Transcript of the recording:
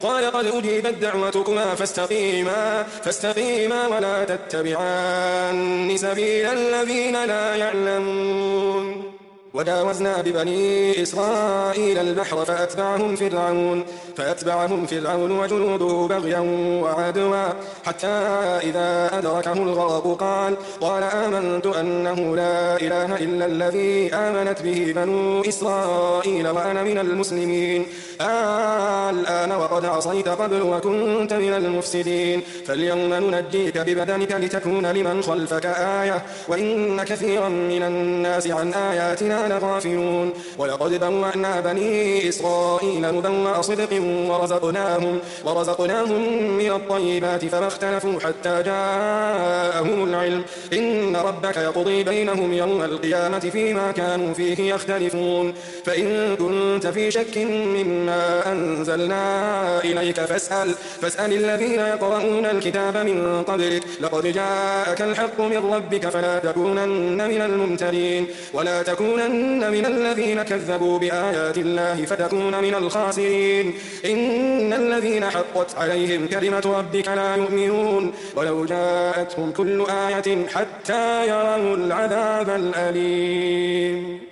قال قد أجيبت دعوتكما فاستقيما ولا تتبعان سبيل الذين لا يعلمون. وجاوزنا ببني إسرائيل البحر فأتبعهم فرعون وجنوده بغيا وعدوا حتى إذا أدركه الغرق قال آمنت أنه لا إله إلا الذي آمنت به بنو إسرائيل وأنا من المسلمين. الآن وقد عصيت قبل وكنت من المفسدين فاليوم ننجيك ببدنك لتكون لمن خلفك آية وإن كثيرا من الناس عن آياتنا لغافلون. ولقد بوأنا بني إسرائيل مبوأ صدق ورزقناهم من الطيبات فما اختلفوا حتى جاءهم العلم إن ربك يقضي بينهم يوم القيامة فيما كانوا فيه يختلفون. فإن كنت في شك مما أنزلنا إليك فاسأل الذين يقرؤون الكتاب من قبلك لقد جاءك الحق من ربك فلا تكونن من الممترين ولا تكونن من الذين كذبوا بآيات الله فتكون من الخاسرين. إن الذين حقت عليهم كلمة ربك لا يؤمنون ولو جاءتهم كل آية حتى يروا العذاب الأليم.